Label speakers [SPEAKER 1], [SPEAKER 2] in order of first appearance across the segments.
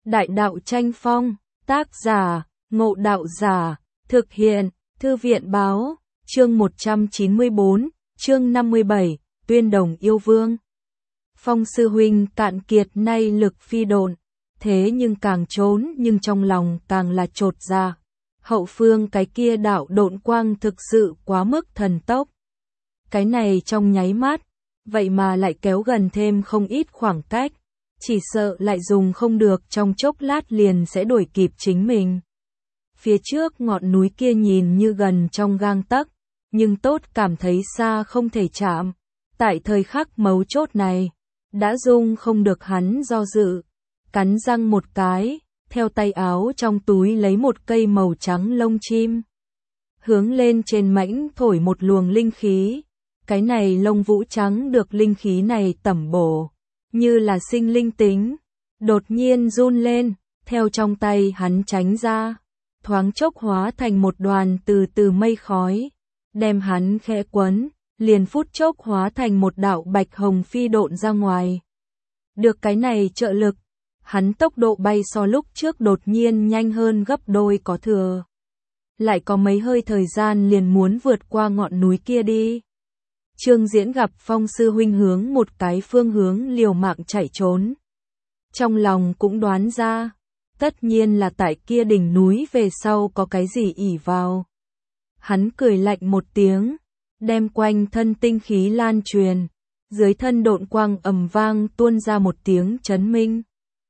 [SPEAKER 1] Đại đạo tranh phong, tác giả, Ngộ Đạo Giả, thực hiện, Thư viện báo, chương 194, chương 57, Tuyên Đồng Yêu Vương. Phong sư huynh cạn kiệt nay lực phi độn, thế nhưng càng trốn nhưng trong lòng càng là chột dạ. Hậu phương cái kia đạo độn quang thực sự quá mức thần tốc. Cái này trong nháy mắt, vậy mà lại kéo gần thêm không ít khoảng cách, chỉ sợ lại dùng không được trong chốc lát liền sẽ đuổi kịp chính mình. Phía trước ngọn núi kia nhìn như gần trong gang tấc, nhưng tốt cảm thấy xa không thể chạm. Tại thời khắc mấu chốt này, đã dung không được hắn do dự, cắn răng một cái, theo tay áo trong túi lấy một cây màu trắng lông chim. Hướng lên trên mãnh thổi một luồng linh khí, cái này lông vũ trắng được linh khí này tẩm bổ, như là sinh linh tính, đột nhiên run lên, theo trong tay hắn tránh ra, thoáng chốc hóa thành một đoàn từ từ mây khói, đem hắn khẽ quấn, liền phút chốc hóa thành một đạo bạch hồng phi độn ra ngoài. Được cái này trợ lực, hắn tốc độ bay so lúc trước đột nhiên nhanh hơn gấp đôi có thừa. Lại có mấy hơi thời gian liền muốn vượt qua ngọn núi kia đi. Trương Diễn gặp Phong sư huynh hướng một cái phương hướng liều mạng chạy trốn. Trong lòng cũng đoán ra, tất nhiên là tại kia đỉnh núi về sau có cái gì ỉ vào. Hắn cười lạnh một tiếng, đem quanh thân tinh khí lan truyền, dưới thân độn quang ầm vang tuôn ra một tiếng chấn minh.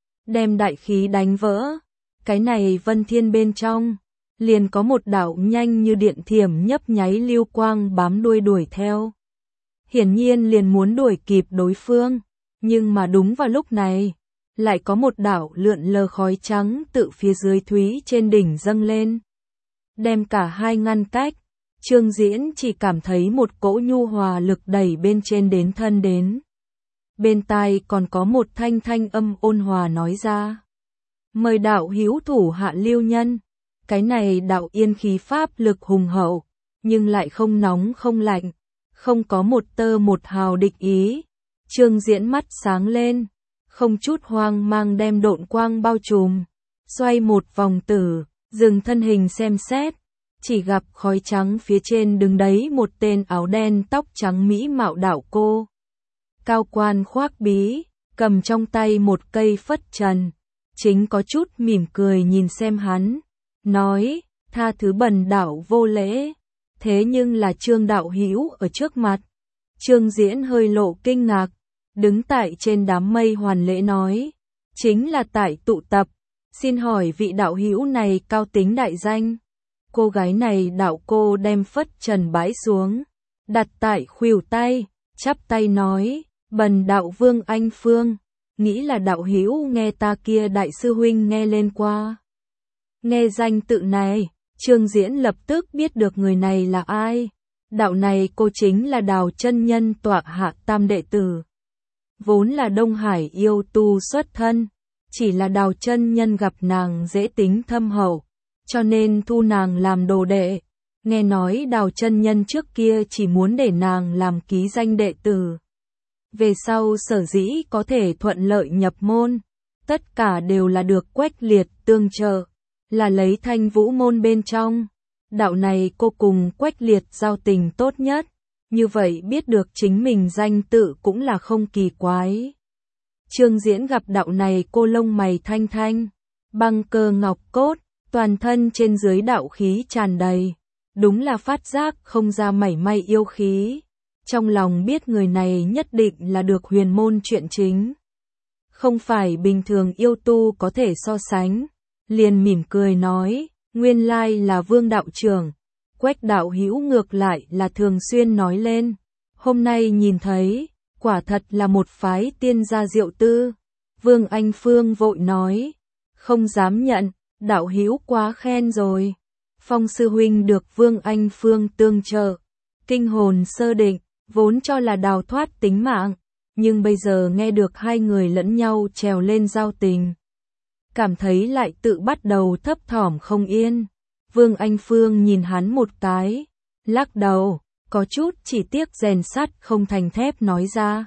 [SPEAKER 1] Đem đại khí đánh vỡ, cái này vân thiên bên trong, liền có một đạo nhanh như điện thiểm nhấp nháy lưu quang bám đuôi đuổi theo. Hiển nhiên liền muốn đuổi kịp đối phương, nhưng mà đúng vào lúc này, lại có một đạo lượn lờ khói trắng tự phía dưới thúy trên đỉnh dâng lên. Đem cả hai ngăn cách, Trương Diễn chỉ cảm thấy một cỗ nhu hòa lực đẩy bên trên đến thân đến. Bên tai còn có một thanh thanh âm ôn hòa nói ra. Mời đạo hữu thủ hạ lưu nhân. Cái này đạo yên khí pháp lực hùng hậu, nhưng lại không nóng không lạnh, không có một tơ một hào địch ý. Trương Diễn mắt sáng lên, không chút hoang mang đem độn quang bao trùm, xoay một vòng tử, dừng thân hình xem xét, chỉ gặp khói trắng phía trên đứng đấy một tên áo đen tóc trắng mỹ mạo đạo cô. Cao quan khoác bí, cầm trong tay một cây phất trần, chính có chút mỉm cười nhìn xem hắn, nói, tha thứ bần đạo vô lễ, thế nhưng là Trương đạo hữu ở trước mặt. Trương Diễn hơi lộ kinh ngạc, đứng tại trên đám mây hoàn lễ nói, chính là tại tụ tập, xin hỏi vị đạo hữu này cao tính đại danh. Cô gái này đạo cô đem phất trần bãi xuống, đặt tại khuỷu tay, chắp tay nói, bần đạo Vương Anh Phương, nghĩ là đạo hữu nghe ta kia đại sư huynh nghe lên qua. Nghe danh tự này, Trương Diễn lập tức biết được người này là ai. Đạo này cô chính là Đào chân nhân tọa hạ tam đệ tử. Vốn là Đông Hải yêu tu xuất thân, chỉ là Đào chân nhân gặp nàng dễ tính thâm hậu, cho nên thu nàng làm đồ đệ. Nghe nói Đào chân nhân trước kia chỉ muốn để nàng làm ký danh đệ tử. Về sau sở dĩ có thể thuận lợi nhập môn, tất cả đều là được Quách Liệt tương trợ, là lấy Thanh Vũ môn bên trong. Đạo này cô cùng Quách Liệt giao tình tốt nhất, như vậy biết được chính mình danh tự cũng là không kỳ quái. Trương Diễn gặp đạo này cô lông mày thanh thanh, băng cơ ngọc cốt, toàn thân trên dưới đạo khí tràn đầy, đúng là phát giác không ra mảy may yêu khí. Trong lòng biết người này nhất định là được huyền môn chuyện chính, không phải bình thường yêu tu có thể so sánh, liền mỉm cười nói, nguyên lai là Vương đạo trưởng. Quách đạo hữu ngược lại là thường xuyên nói lên, hôm nay nhìn thấy, quả thật là một phái tiên gia diệu tư. Vương Anh Phương vội nói, không dám nhận, đạo hữu quá khen rồi. Phong sư huynh được Vương Anh Phương tương trợ, kinh hồn sơ định, vốn cho là đào thoát tính mạng, nhưng bây giờ nghe được hai người lẫn nhau trèo lên giao tình, cảm thấy lại tự bắt đầu thấp thỏm không yên. Vương Anh Phương nhìn hắn một cái, lắc đầu, có chút chỉ tiếc rèn sắt không thành thép nói ra,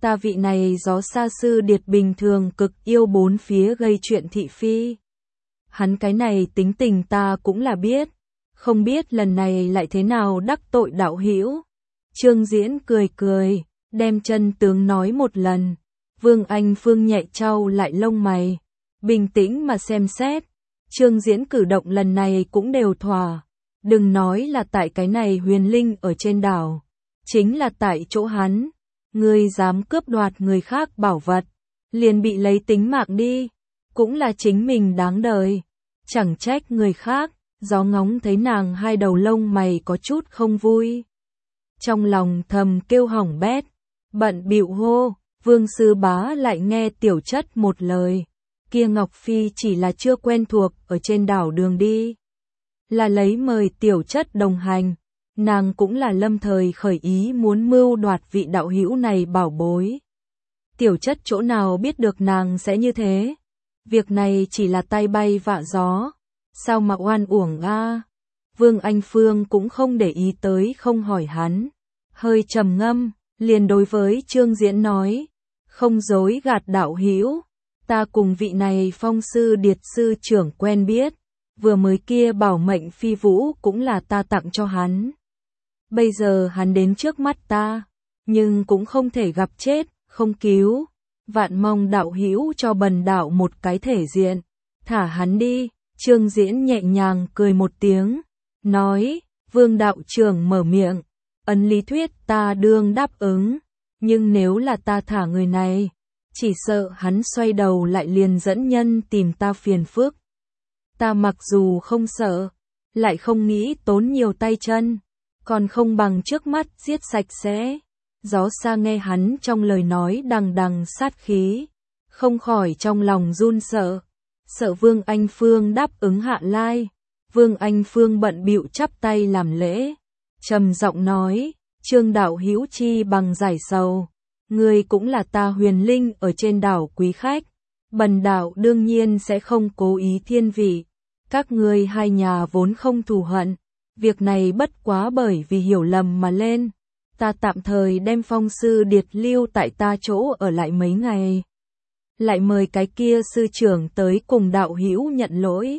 [SPEAKER 1] Ta vị này gió xa sư điệt bình thường cực yêu bốn phía gây chuyện thị phi. Hắn cái này tính tình ta cũng là biết, không biết lần này lại thế nào đắc tội đạo hữu. Trương Diễn cười cười, đem chân tướng nói một lần. Vương Anh Phương nhẹ chau lại lông mày, bình tĩnh mà xem xét. Trương Diễn cử động lần này cũng đều thỏa. Đừng nói là tại cái này huyền linh ở trên đảo, chính là tại chỗ hắn. Ngươi dám cướp đoạt người khác bảo vật, liền bị lấy tính mạng đi, cũng là chính mình đáng đời. Chẳng trách người khác, gió ngóng thấy nàng hai đầu lông mày có chút không vui. Trong lòng thầm kêu hỏng bét, bận bịu hô, Vương sư bá lại nghe tiểu chất một lời. Kia Ngọc Phi chỉ là chưa quen thuộc ở trên đảo đường đi, là lấy mời tiểu chất đồng hành. Nàng cũng là lâm thời khởi ý muốn mưu đoạt vị đạo hữu này bảo bối. Tiểu chất chỗ nào biết được nàng sẽ như thế. Việc này chỉ là tay bay vạ gió. Sao mà oan uổng a? Vương Anh Phương cũng không để ý tới không hỏi hắn. Hơi trầm ngâm, liền đối với Trương Diễn nói. Không dối gạt đạo hữu. Ta cùng vị này phong sư điệt sư trưởng quen biết. Vừa mới kia bảo mệnh phi vũ cũng là ta tặng cho hắn. Bây giờ hắn đến trước mắt ta, nhưng cũng không thể gặp chết, không cứu. Vạn mong đạo hữu cho bần đạo một cái thể diện, thả hắn đi. Trương Diễn nhẹ nhàng cười một tiếng, nói, Vương đạo trưởng mở miệng, ấn lý thuyết ta đương đáp ứng, nhưng nếu là ta thả người này, chỉ sợ hắn xoay đầu lại liền dẫn nhân tìm ta phiền phức. Ta mặc dù không sợ, lại không nghĩ tốn nhiều tay chân, còn không bằng trước mắt giết sạch sẽ. Gió xa nghe hắn trong lời nói đằng đằng sát khí, không khỏi trong lòng run sợ. Sợ Vương Anh Phương đáp ứng hạ lai. Vương Anh Phương bận bịu chắp tay làm lễ, trầm giọng nói, Trương đạo hữu chi bằng giải sầu. Ngươi cũng là ta huyền linh ở trên đảo quý khách. Bần đạo đương nhiên sẽ không cố ý thiên vị. Các ngươi hai nhà vốn không thù hận. Việc này bất quá bởi vì hiểu lầm mà lên. Ta tạm thời đem phong sư điệt lưu tại ta chỗ ở lại mấy ngày. Lại mời cái kia sư trưởng tới cùng đạo hữu nhận lỗi.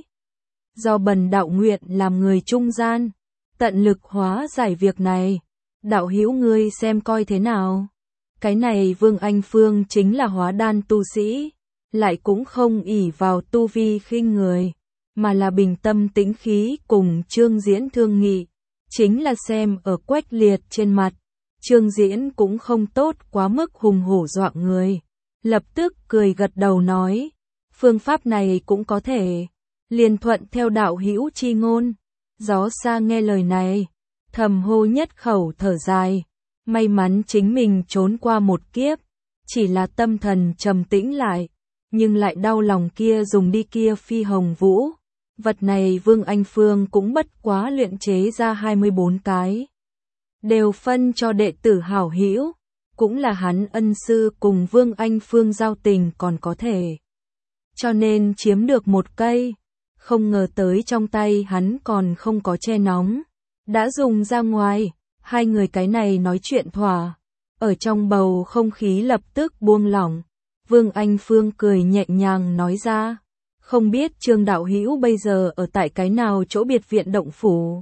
[SPEAKER 1] Do bần đạo nguyện làm người trung gian, tận lực hóa giải việc này. Đạo hữu ngươi xem coi thế nào. Cái này Vương Anh Phương chính là hóa đan tu sĩ, lại cũng không ỷ vào tu vi khinh người, mà là bình tâm tĩnh khí cùng Trương Diễn thương nghị. Chính là xem ở Quách Liệt trên mặt, Trương Diễn cũng không tốt quá mức hùng hổ dọa người. Lập tức cười gật đầu nói, phương pháp này cũng có thể, liền thuận theo đạo hữu chi ngôn. Gió xa nghe lời này, thầm hô nhất khẩu thở dài, may mắn chính mình trốn qua một kiếp, chỉ là tâm thần trầm tĩnh lại, nhưng lại đau lòng kia dùng đi kia phi hồng vũ. Vật này Vương Anh Phương cũng bất quá luyện chế ra 24 cái, đều phân cho đệ tử hảo hữu. Cũng là hắn ân sư cùng Vương Anh Phương giao tình còn có thể, cho nên chiếm được một cây. Không ngờ tới trong tay hắn còn không có che nóng, đã dùng ra ngoài. Hai người cái này nói chuyện thỏa, ở trong bầu không khí lập tức buông lỏng. Vương Anh Phương cười nhẹ nhàng nói ra, không biết Trương đạo hữu bây giờ ở tại cái nào chỗ biệt viện động phủ.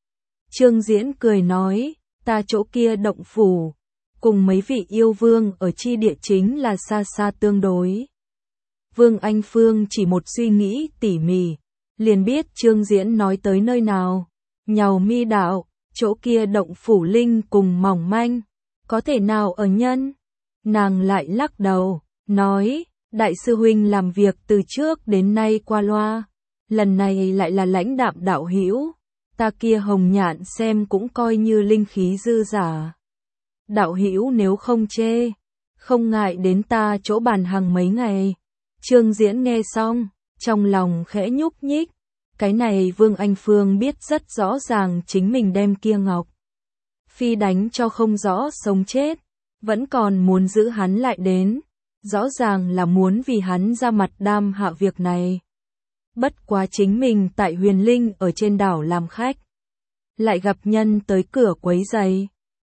[SPEAKER 1] Trương Diễn cười nói, ta chỗ kia động phủ cùng mấy vị yêu vương ở chi địa chính là xa xa tương đối. Vương Anh Phương chỉ một suy nghĩ tỉ mỉ, liền biết Trương Diễn nói tới nơi nào. Nhàu mi đạo, chỗ kia động phủ linh cùng mỏng manh, có thể nào ở nhân? Nàng lại lắc đầu, nói, đại sư huynh làm việc từ trước đến nay qua loa, lần này lại là lãnh đạm đạo hữu, ta kia hồng nhạn xem cũng coi như linh khí dư giả. Đạo hữu nếu không chê, không ngại đến ta chỗ bàn hàng mấy ngày. Trương Diễn nghe xong, trong lòng khẽ nhúc nhích. Cái này Vương Anh Phương biết rất rõ ràng chính mình đem kia Ngọc Phi đánh cho không rõ sống chết, vẫn còn muốn giữ hắn lại đến. Rõ ràng là muốn vì hắn ra mặt đam hạ việc này. Bất quá chính mình tại huyền linh ở trên đảo làm khách, lại gặp nhân tới cửa quấy rầy.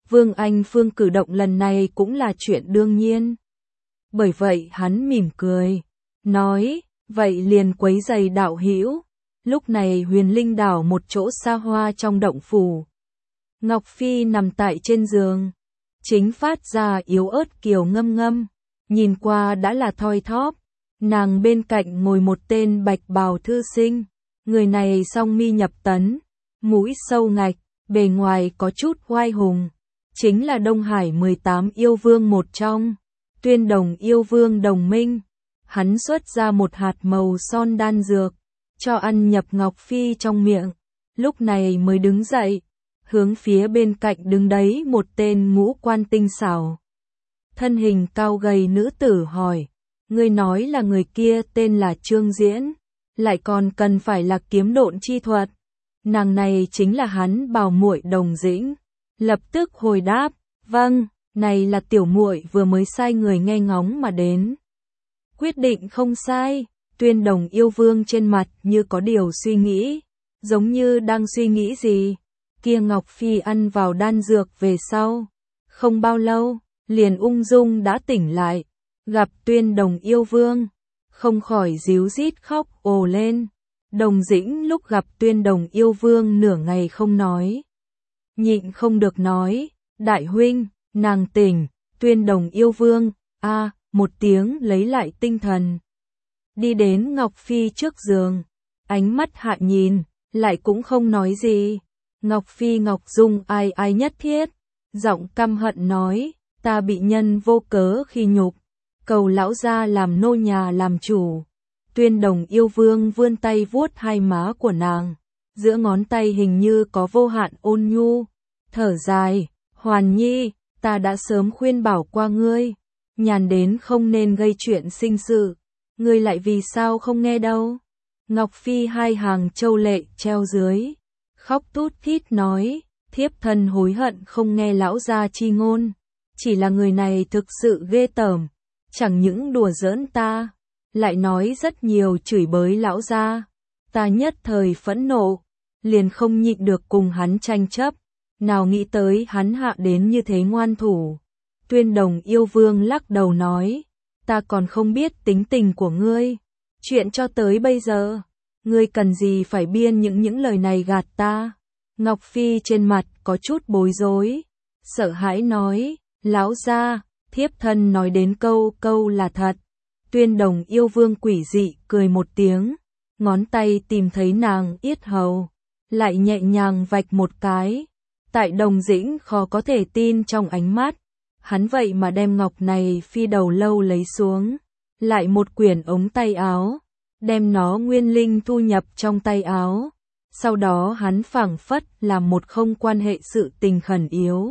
[SPEAKER 1] Vương Anh Phương cử động lần này cũng là chuyện đương nhiên. Bởi vậy hắn mỉm cười, nói, vậy liền quấy giày đạo hữu. Lúc này Huyền Linh đảo một chỗ xa hoa trong động phủ. Ngọc Phi nằm tại trên giường, chính phát ra yếu ớt kiều ngâm ngâm, nhìn qua đã là thoi thóp. Nàng bên cạnh ngồi một tên bạch bào thư sinh, người này song mi nhập tấn, mũi sâu ngạch, bề ngoài có chút oai hùng, chính là Đông Hải 18 yêu vương một trong, Tuyên Đồng yêu vương đồng minh. Hắn xuất ra một hạt màu son đan dược, cho ăn nhập Ngọc Phi trong miệng, lúc này mới đứng dậy, hướng phía bên cạnh đứng đấy một tên ngũ quan tinh xảo, thân hình cao gầy nữ tử hỏi, ngươi nói là người kia tên là Trương Diễn, lại còn cần phải là kiếm độn chi thuật. Nàng này chính là hắn bảo muội Đồng Dĩnh, lập tức hồi đáp, vâng, này là tiểu muội vừa mới sai người nghe ngóng mà đến. Quyết định không sai. Tuyên Đồng yêu vương trên mặt như có điều suy nghĩ, giống như đang suy nghĩ gì. Kia Ngọc Phi ăn vào đan dược về sau, không bao lâu, liền ung dung đã tỉnh lại, gặp Tuyên Đồng yêu vương, không khỏi ríu rít khóc ồ lên. Đồng Dĩnh lúc gặp Tuyên Đồng yêu vương nửa ngày không nói, nhịn không được nói, đại huynh, nàng tỉnh. Tuyên Đồng yêu vương, một tiếng lấy lại tinh thần. Đi đến Ngọc Phi trước giường, ánh mắt hạ nhìn, lại cũng không nói gì. Ngọc Phi Ngọc Dung ai ai nhất thiết, giọng căm hận nói, ta bị nhân vô cớ khi nhục, cầu lão gia làm nô nhà làm chủ. Tuyên Đồng yêu vương vươn tay vuốt hai má của nàng, giữa ngón tay hình như có vô hạn ôn nhu, thở dài, Hoàn Nhi, ta đã sớm khuyên bảo qua ngươi, nhàn đến không nên gây chuyện sinh sự. Ngươi lại vì sao không nghe đâu? Ngọc Phi hai hàng châu lệ treo dưới, khóc tút thít nói, thiếp thân hối hận không nghe lão gia chi ngôn, chỉ là người này thực sự ghê tởm, chẳng những đùa giỡn ta, lại nói rất nhiều chửi bới lão gia, ta nhất thời phẫn nộ, liền không nhịn được cùng hắn tranh chấp, nào nghĩ tới hắn hạ đến như thế ngoan thủ. Tuyên Đồng yêu vương lắc đầu nói, ta còn không biết tính tình của ngươi, chuyện cho tới bây giờ, ngươi cần gì phải biên những lời này gạt ta. Ngọc Phi trên mặt có chút bối rối, sợ hãi nói, lão gia, thiếp thân nói đến câu là thật. Tuyên Đồng yêu vương quỷ dị cười một tiếng, ngón tay tìm thấy nàng yết hầu, lại nhẹ nhàng vạch một cái. Tại Đồng Dĩnh khó có thể tin trong ánh mắt, hắn vậy mà đem ngọc này phi đầu lâu lấy xuống, lại một quyển ống tay áo, đem nó nguyên linh thu nhập trong tay áo. Sau đó hắn phảng phất làm một không quan hệ sự tình khẩn yếu,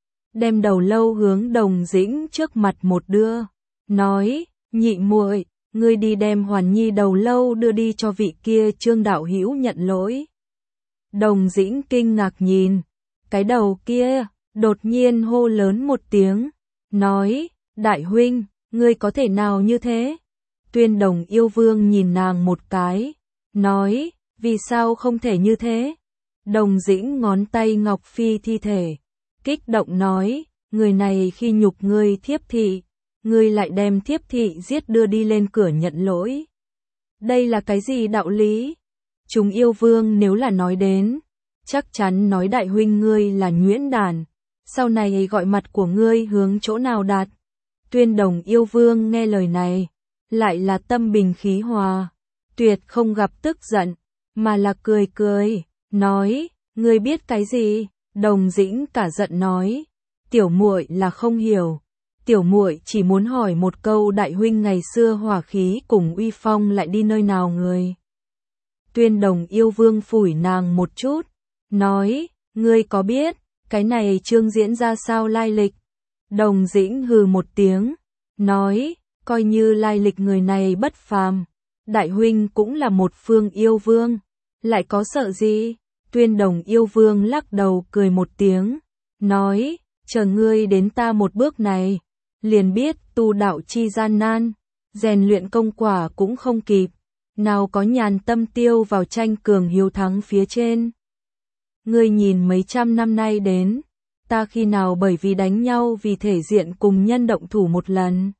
[SPEAKER 1] đem đầu lâu hướng Đồng Dĩnh trước mặt một đưa, nói, nhị muội, ngươi đi đem Hoàn Nhi đầu lâu đưa đi cho vị kia Trương đạo hữu nhận lỗi. Đồng Dĩnh kinh ngạc nhìn cái đầu kia, đột nhiên hô lớn một tiếng, nói, đại huynh, ngươi có thể nào như thế? Tuyên Đồng yêu vương nhìn nàng một cái, nói, vì sao không thể như thế? Đồng Dĩnh ngón tay Ngọc Phi thi thể, kích động nói, người này khi nhục ngươi thiếp thị, ngươi lại đem thiếp thị giết đưa đi lên cửa nhận lỗi. Đây là cái gì đạo lý? Chúng yêu vương nếu là nói đến, chắc chắn nói đại huynh ngươi là nhuyễn đàn, sau này gọi mặt của ngươi hướng chỗ nào đặt. Tuyên Đồng yêu vương nghe lời này, lại là tâm bình khí hòa, tuyệt không gặp tức giận, mà là cười cười, nói, ngươi biết cái gì? Đồng Dĩnh cả giận nói, tiểu muội là không hiểu, tiểu muội chỉ muốn hỏi một câu, đại huynh ngày xưa hỏa khí cùng uy phong lại đi nơi nào người? Tuyên Đồng yêu vương phủi nàng một chút, nói, ngươi có biết, cái này Trương Diễn ra sao lai lịch? Đồng Dĩnh hừ một tiếng, nói, coi như lai lịch người này bất phàm, đại huynh cũng là một phương yêu vương, lại có sợ gì? Tuyên Đồng yêu vương lắc đầu cười một tiếng, nói, chờ ngươi đến ta một bước này, liền biết tu đạo chi gian nan, rèn luyện công quả cũng không kịp, nào có nhàn tâm tiêu vào tranh cường hiếu thắng phía trên. Ngươi nhìn mấy trăm năm nay đến, ta khi nào bởi vì đánh nhau vì thể diện cùng nhân động thủ một lần.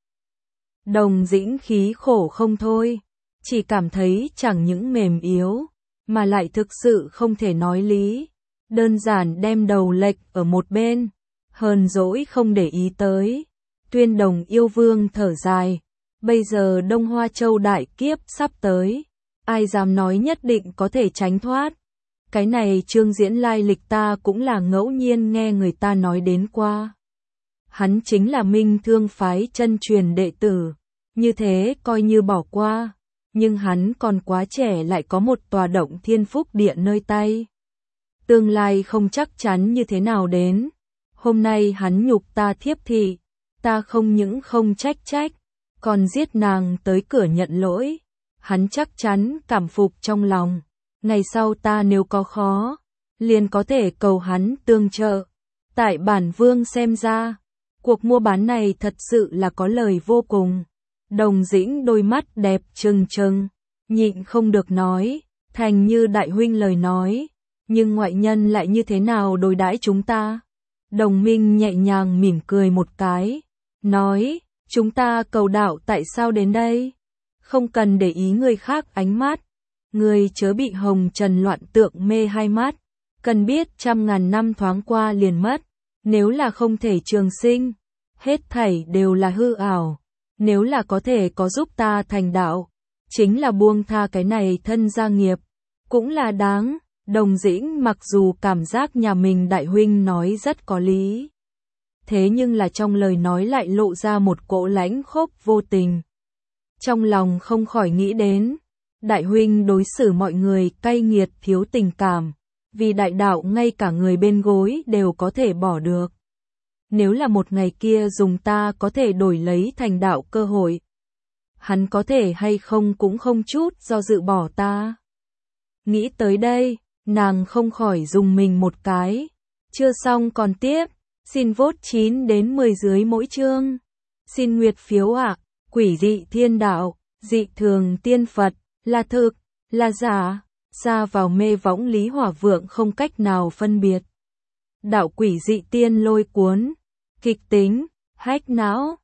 [SPEAKER 1] Đồng Dĩnh khí khổ không thôi, chỉ cảm thấy chẳng những mềm yếu, mà lại thực sự không thể nói lý, đơn giản đem đầu lệch ở một bên, hờn dỗi không để ý tới. Tuyên Đồng Yêu Vương thở dài, bây giờ Đông Hoa Châu đại kiếp sắp tới, ai dám nói nhất định có thể tránh thoát. Cái này Trương Diễn lai lịch ta cũng là ngẫu nhiên nghe người ta nói đến qua. Hắn chính là Minh Thương phái chân truyền đệ tử, như thế coi như bỏ qua, nhưng hắn còn quá trẻ lại có một tòa động thiên phúc địa nơi tay. Tương lai không chắc chắn như thế nào đến, hôm nay hắn nhục ta thiếp thị, ta không những không trách, còn giết nàng tới cửa nhận lỗi, hắn chắc chắn cảm phục trong lòng. Ngày sau ta nếu có khó, liền có thể cầu hắn tương trợ. Tại bản vương xem ra, cuộc mua bán này thật sự là có lời vô cùng. Đồng Dĩnh đôi mắt đẹp trừng trừng, nhịn không được nói, thành như đại huynh lời nói, nhưng ngoại nhân lại như thế nào đối đãi chúng ta? Đồng Minh nhẹ nhàng mỉm cười một cái, nói, chúng ta cầu đạo tại sao đến đây? Không cần để ý người khác ánh mắt. Người chớ bị hồng trần loạn tượng mê hai mắt, cần biết 100.000 năm thoáng qua liền mất, nếu là không thể trường sinh, hết thảy đều là hư ảo, nếu là có thể có giúp ta thành đạo, chính là buông tha cái này thân gia nghiệp, cũng là đáng. Đồng Dĩnh mặc dù cảm giác nhà mình đại huynh nói rất có lý, thế nhưng là trong lời nói lại lộ ra một cỗ lãnh khốc vô tình. Trong lòng không khỏi nghĩ đến, đại huynh đối xử mọi người cay nghiệt thiếu tình cảm, vì đại đạo ngay cả người bên gối đều có thể bỏ được. Nếu là một ngày kia dùng ta có thể đổi lấy thành đạo cơ hội, hắn có thể hay không cũng không chút do dự bỏ ta. Nghĩ tới đây, nàng không khỏi dùng mình một cái. Chưa xong còn tiếp, xin vote 9 đến 10 dưới mỗi chương. Xin nguyệt phiếu ạ. Quỷ dị thiên đạo, dị thường tiên Phật, là thực, là giả, xa vào mê võng Lý Hỏa Vượng không cách nào phân biệt. Đạo quỷ dị tiên lôi cuốn, kịch tính, hack não.